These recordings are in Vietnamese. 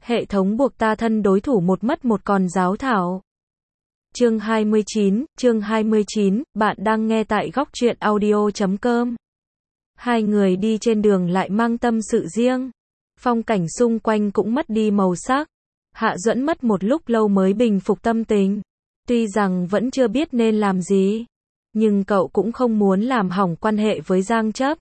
Hệ thống buộc ta thân đối thủ một mất một còn giáo thảo. Chương 29, bạn đang nghe tại góc truyện audio.com. Hai người đi trên đường lại mang tâm sự riêng. Phong cảnh xung quanh cũng mất đi màu sắc. Hạ Duẫn mất một lúc lâu mới bình phục tâm tình. Tuy rằng vẫn chưa biết nên làm gì, nhưng cậu cũng không muốn làm hỏng quan hệ với Giang Chấp.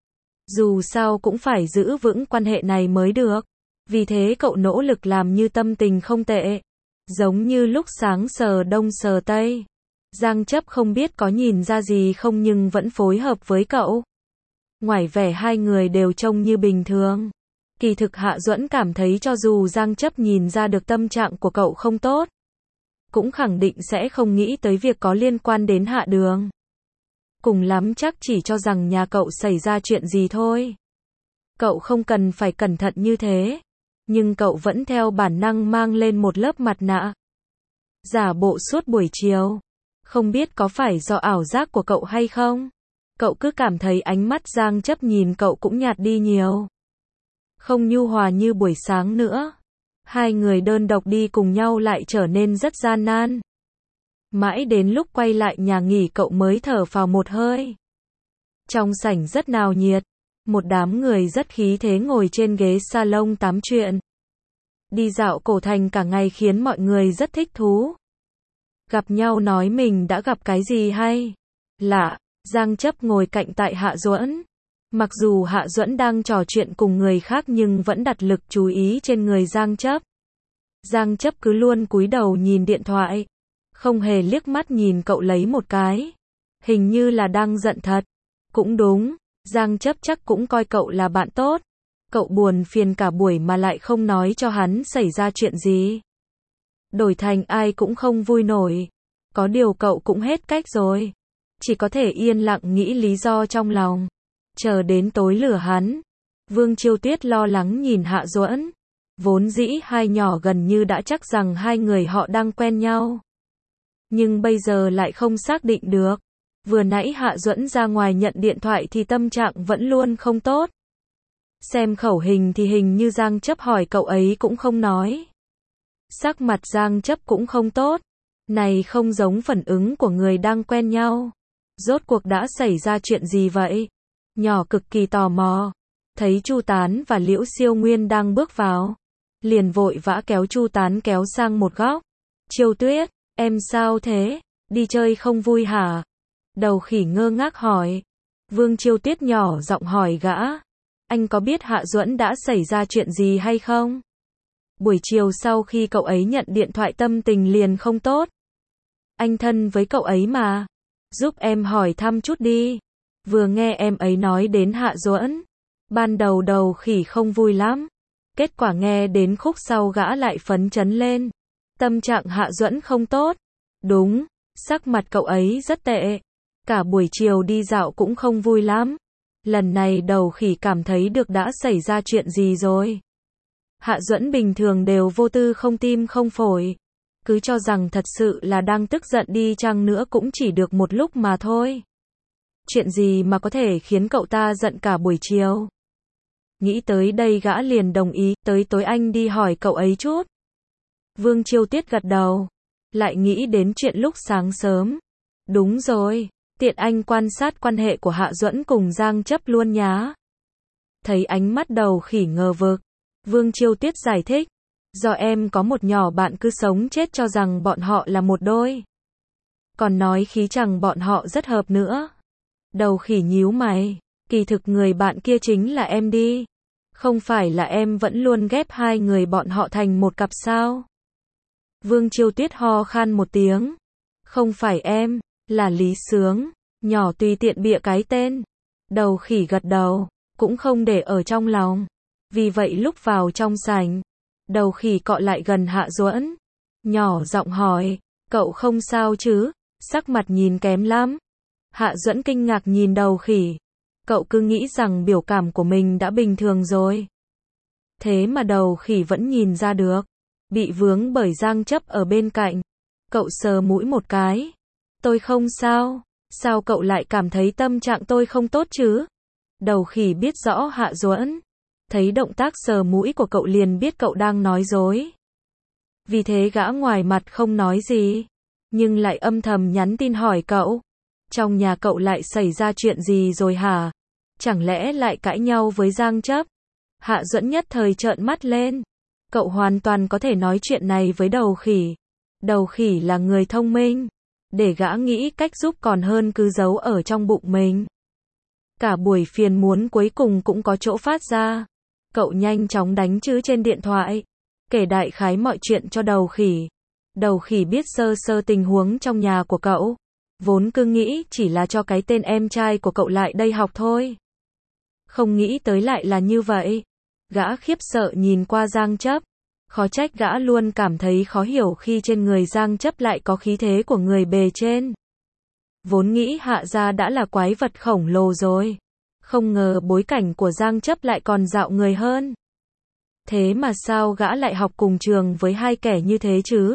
Dù sao cũng phải giữ vững quan hệ này mới được. Vì thế cậu nỗ lực làm như tâm tình không tệ. Giống như lúc sáng sờ đông sờ tây. Giang Chấp không biết có nhìn ra gì không nhưng vẫn phối hợp với cậu. Ngoài vẻ hai người đều trông như bình thường. Kỳ thực Hạ Duẫn cảm thấy cho dù Giang Chấp nhìn ra được tâm trạng của cậu không tốt, cũng khẳng định sẽ không nghĩ tới việc có liên quan đến Hạ Đường. Cùng lắm chắc chỉ cho rằng nhà cậu xảy ra chuyện gì thôi. Cậu không cần phải cẩn thận như thế. Nhưng cậu vẫn theo bản năng mang lên một lớp mặt nạ. Giả bộ suốt buổi chiều. Không biết có phải do ảo giác của cậu hay không? Cậu cứ cảm thấy ánh mắt Giang Chấp nhìn cậu cũng nhạt đi nhiều. Không nhu hòa như buổi sáng nữa. Hai người đơn độc đi cùng nhau lại trở nên rất gian nan. Mãi đến lúc quay lại nhà nghỉ cậu mới thở phào một hơi. Trong sảnh rất náo nhiệt. Một đám người rất khí thế ngồi trên ghế salon tám chuyện. Đi dạo cổ thành cả ngày khiến mọi người rất thích thú. Gặp nhau nói mình đã gặp cái gì hay lạ. Giang Chấp ngồi cạnh tại Hạ Duẫn. Mặc dù Hạ Duẫn đang trò chuyện cùng người khác nhưng vẫn đặt lực chú ý trên người Giang Chấp. Giang Chấp cứ luôn cúi đầu nhìn điện thoại. Không hề liếc mắt nhìn cậu lấy một cái. Hình như là đang giận thật. Cũng đúng. Giang Chấp chắc cũng coi cậu là bạn tốt. Cậu buồn phiền cả buổi mà lại không nói cho hắn xảy ra chuyện gì. Đổi thành ai cũng không vui nổi. Có điều cậu cũng hết cách rồi. Chỉ có thể yên lặng nghĩ lý do trong lòng. Chờ đến tối lửa hắn. Vương Chiêu Tuyết lo lắng nhìn Hạ Duẫn. Vốn dĩ hai nhỏ gần như đã chắc rằng hai người họ đang quen nhau. Nhưng bây giờ lại không xác định được. Vừa nãy Hạ Duẫn ra ngoài nhận điện thoại thì tâm trạng vẫn luôn không tốt. Xem khẩu hình thì hình như Giang Chấp hỏi cậu ấy cũng không nói. Sắc mặt Giang Chấp cũng không tốt. Này không giống phản ứng của người đang quen nhau. Rốt cuộc đã xảy ra chuyện gì vậy? Nhỏ cực kỳ tò mò. Thấy Chu Tán và Liễu Siêu Nguyên đang bước vào. Liền vội vã kéo Chu Tán kéo sang một góc. Chiêu Tuyết, em sao thế? Đi chơi không vui hả? Đầu khỉ ngơ ngác hỏi. Vương Chiêu Tuyết nhỏ giọng hỏi gã. Anh có biết Hạ Duẫn đã xảy ra chuyện gì hay không? Buổi chiều sau khi cậu ấy nhận điện thoại tâm tình liền không tốt. Anh thân với cậu ấy mà. Giúp em hỏi thăm chút đi. Vừa nghe em ấy nói đến Hạ Duẫn. Ban đầu đầu khỉ không vui lắm. Kết quả nghe đến khúc sau gã lại phấn chấn lên. Tâm trạng Hạ Duẫn không tốt. Đúng, sắc mặt cậu ấy rất tệ. Cả buổi chiều đi dạo cũng không vui lắm. Lần này đầu khỉ cảm thấy được đã xảy ra chuyện gì rồi. Hạ Duẫn bình thường đều vô tư không tim không phổi. Cứ cho rằng thật sự là đang tức giận đi chăng nữa cũng chỉ được một lúc mà thôi. Chuyện gì mà có thể khiến cậu ta giận cả buổi chiều. Nghĩ tới đây gã liền đồng ý, tới tối anh đi hỏi cậu ấy chút. Vương Chiêu Tuyết gật đầu. Lại nghĩ đến chuyện lúc sáng sớm. Đúng rồi. Tiện anh quan sát quan hệ của Hạ Duẫn cùng Giang Chấp luôn nhá. Thấy ánh mắt đầu khỉ ngờ vực. Vương Chiêu Tuyết giải thích. Do em có một nhỏ bạn cứ sống chết cho rằng bọn họ là một đôi. Còn nói khí chàng bọn họ rất hợp nữa. Đầu khỉ nhíu mày. Kỳ thực người bạn kia chính là em đi. Không phải là em vẫn luôn ghép hai người bọn họ thành một cặp sao? Vương Chiêu Tuyết ho khan một tiếng. Không phải em, là Lý Sướng. Nhỏ tùy tiện bịa cái tên. Đầu khỉ gật đầu, cũng không để ở trong lòng. Vì vậy lúc vào trong sảnh, đầu khỉ cọ lại gần Hạ Duẫn. Nhỏ giọng hỏi, cậu không sao chứ? Sắc mặt nhìn kém lắm. Hạ Duẫn kinh ngạc nhìn đầu khỉ. Cậu cứ nghĩ rằng biểu cảm của mình đã bình thường rồi. Thế mà đầu khỉ vẫn nhìn ra được. Bị vướng bởi Giang Chấp ở bên cạnh. Cậu sờ mũi một cái. Tôi không sao. Sao cậu lại cảm thấy tâm trạng tôi không tốt chứ? Đầu khỉ biết rõ Hạ Duẫn thấy động tác sờ mũi của cậu liền biết cậu đang nói dối. Vì thế gã ngoài mặt không nói gì, nhưng lại âm thầm nhắn tin hỏi cậu. Trong nhà cậu lại xảy ra chuyện gì rồi hả? Chẳng lẽ lại cãi nhau với Giang Chấp? Hạ Duẫn nhất thời trợn mắt lên. Cậu hoàn toàn có thể nói chuyện này với Đầu Khỉ. Đầu Khỉ là người thông minh. Để gã nghĩ cách giúp còn hơn cứ giấu ở trong bụng mình. Cả buổi phiền muốn cuối cùng cũng có chỗ phát ra. Cậu nhanh chóng đánh chữ trên điện thoại, kể đại khái mọi chuyện cho Đầu Khỉ. Đầu Khỉ biết sơ sơ tình huống trong nhà của cậu. Vốn cứ nghĩ chỉ là cho cái tên em trai của cậu lại đây học thôi. Không nghĩ tới lại là như vậy. Gã khiếp sợ nhìn qua Giang Chấp. Khó trách gã luôn cảm thấy khó hiểu khi trên người Giang Chấp lại có khí thế của người bề trên. Vốn nghĩ Hạ gia đã là quái vật khổng lồ rồi. Không ngờ bối cảnh của Giang Chấp lại còn dạo người hơn. Thế mà sao gã lại học cùng trường với hai kẻ như thế chứ?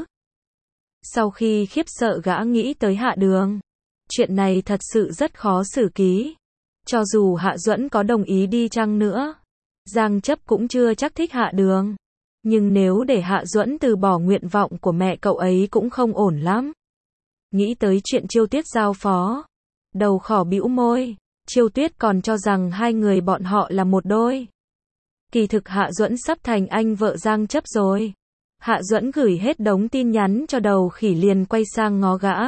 Sau khi khiếp sợ gã nghĩ tới Hạ Đường. Chuyện này thật sự rất khó xử ký. Cho dù Hạ Duẫn có đồng ý đi chăng nữa, Giang Chấp cũng chưa chắc thích Hạ Đường. Nhưng nếu để Hạ Duẫn từ bỏ nguyện vọng của mẹ cậu ấy cũng không ổn lắm. Nghĩ tới chuyện Chiêu Tuyết giao phó, Đầu Khỏ bĩu môi. Chiêu Tuyết còn cho rằng hai người bọn họ là một đôi. Kỳ thực Hạ Duẫn sắp thành anh vợ Giang Chấp rồi. Hạ Duẫn gửi hết đống tin nhắn cho Đầu Khỉ liền quay sang ngó gã.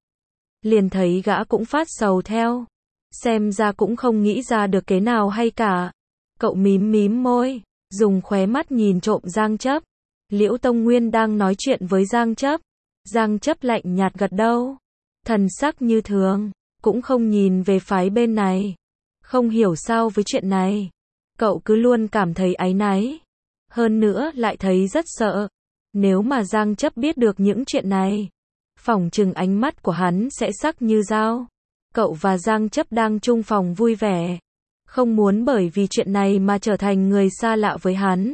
Liền thấy gã cũng phát sầu theo. Xem ra cũng không nghĩ ra được kế nào hay cả. Cậu mím mím môi, dùng khóe mắt nhìn trộm Giang Chấp. Liễu Tông Nguyên đang nói chuyện với Giang Chấp. Giang Chấp lạnh nhạt gật đầu. Thần sắc như thường, cũng không nhìn về phái bên này. Không hiểu sao với chuyện này. Cậu cứ luôn cảm thấy áy náy. Hơn nữa lại thấy rất sợ. Nếu mà Giang Chấp biết được những chuyện này, phỏng chừng ánh mắt của hắn sẽ sắc như dao. Cậu và Giang Chấp đang chung phòng vui vẻ. Không muốn bởi vì chuyện này mà trở thành người xa lạ với hắn.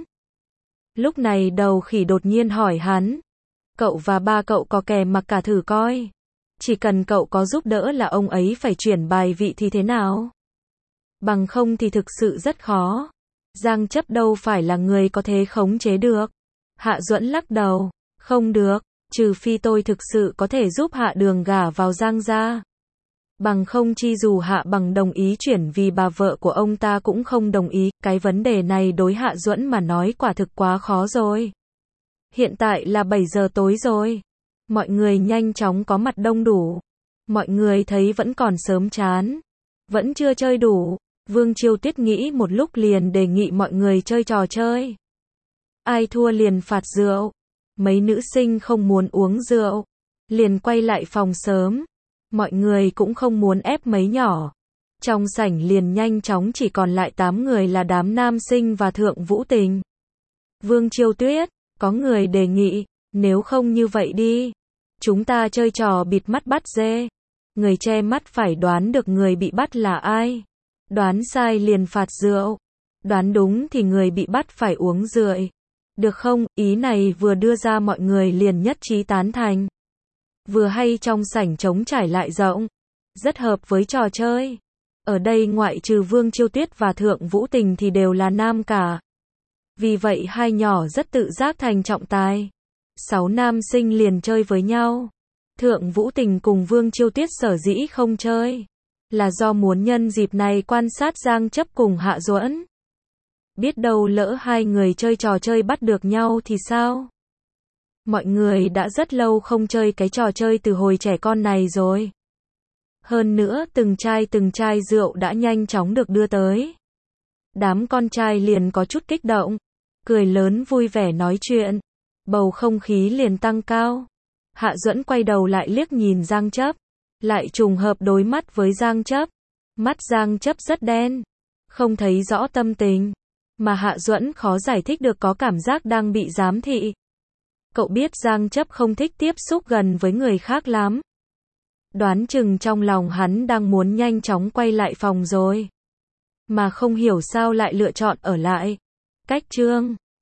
Lúc này Đầu Khỉ đột nhiên hỏi hắn. Cậu và ba cậu có kè mặc cả thử coi. Chỉ cần cậu có giúp đỡ là ông ấy phải chuyển bài vị thì thế nào? Bằng không thì thực sự rất khó. Giang Chấp đâu phải là người có thể khống chế được. Hạ Duẫn lắc đầu. Không được, trừ phi tôi thực sự có thể giúp Hạ Đường gả vào Giang gia. Bằng không chi dù Hạ Bằng đồng ý chuyển vì bà vợ của ông ta cũng không đồng ý. Cái vấn đề này đối Hạ Duẫn mà nói quả thực quá khó rồi. Hiện tại là 7 giờ tối rồi. Mọi người nhanh chóng có mặt đông đủ. Mọi người thấy vẫn còn sớm chán. Vẫn chưa chơi đủ. Vương Chiêu Tuyết nghĩ một lúc liền đề nghị mọi người chơi trò chơi. Ai thua liền phạt rượu. Mấy nữ sinh không muốn uống rượu, liền quay lại phòng sớm. Mọi người cũng không muốn ép mấy nhỏ. Trong sảnh liền nhanh chóng chỉ còn lại 8 người là đám nam sinh và Thượng Vũ Tình. Vương Chiêu Tuyết, có người đề nghị, nếu không như vậy đi. Chúng ta chơi trò bịt mắt bắt dê. Người che mắt phải đoán được người bị bắt là ai. Đoán sai liền phạt rượu. Đoán đúng thì người bị bắt phải uống rượu. Được không? Ý này vừa đưa ra mọi người liền nhất trí tán thành. Vừa hay trong sảnh trống trải lại rộng. Rất hợp với trò chơi. Ở đây ngoại trừ Vương Chiêu Tuyết và Thượng Vũ Tình thì đều là nam cả. Vì vậy hai nhỏ rất tự giác thành trọng tài. 6 nam sinh liền chơi với nhau. Thượng Vũ Tình cùng Vương Chiêu Tuyết sở dĩ không chơi. Là do muốn nhân dịp này quan sát Giang Chấp cùng Hạ Duẫn. Biết đâu lỡ hai người chơi trò chơi bắt được nhau thì sao? Mọi người đã rất lâu không chơi cái trò chơi từ hồi trẻ con này rồi. Hơn nữa từng chai rượu đã nhanh chóng được đưa tới. Đám con trai liền có chút kích động. Cười lớn vui vẻ nói chuyện. Bầu không khí liền tăng cao. Hạ Duẫn quay đầu lại liếc nhìn Giang Chấp. Lại trùng hợp đối mắt với Giang Chấp. Mắt Giang Chấp rất đen. Không thấy rõ tâm tình. Mà Hạ Duẫn khó giải thích được có cảm giác đang bị giám thị. Cậu biết Giang Chấp không thích tiếp xúc gần với người khác lắm. Đoán chừng trong lòng hắn đang muốn nhanh chóng quay lại phòng rồi. Mà không hiểu sao lại lựa chọn ở lại. Cách chương